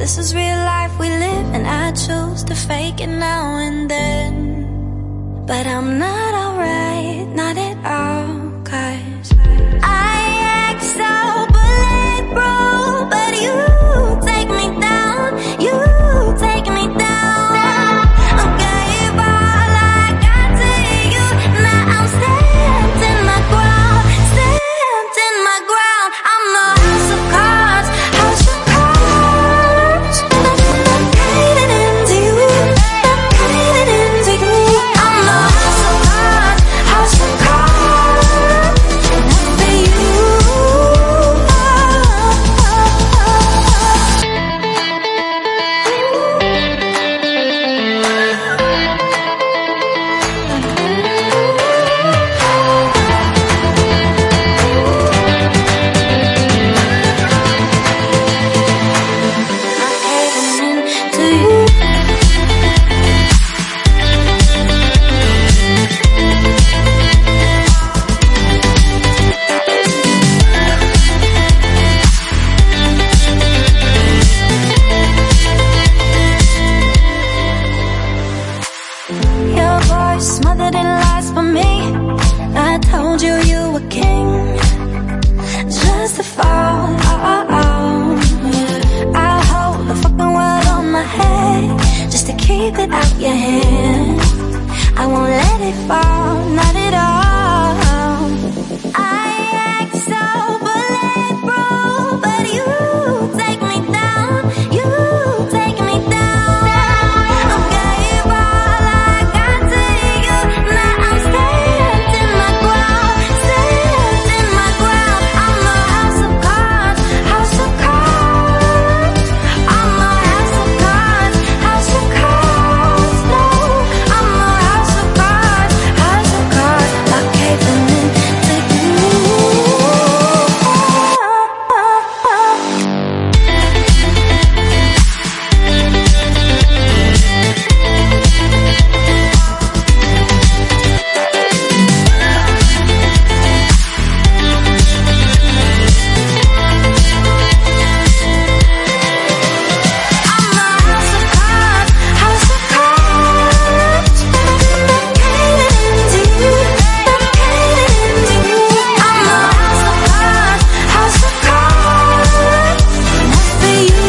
This is real life we live, and I choose to fake it now and then. But I'm not alright, not at all, 'cause I act so bulletproof, but you take me down, you take me down. I gave all I got to you, now I'm stamped in my ground, stamped in my ground. I'm a house of cards, house of cards. I'm caving into you, I'm caving into you. I'm a house of cards, house of cards. Not for you. I'm caving into you. Your voice smothered in lies for me. I told you you were king, just to fall. I hold the fucking world on my head, just to keep it out your hand. I won't let it fall, not at all. I act so bulletproof, but you take me down, you take me down. I gave all I got to you, now I'm stamped in my ground, stamped in my ground. I'm a house of cards, house of cards. I'm a house of cards, house of cards. No, I'm a house of cards, house of cards. I'm caving into you. I'm a house of cards, house of cards. I'm caving into you, I'm caving into you. I'm a house of cards, house of cards. Not for you.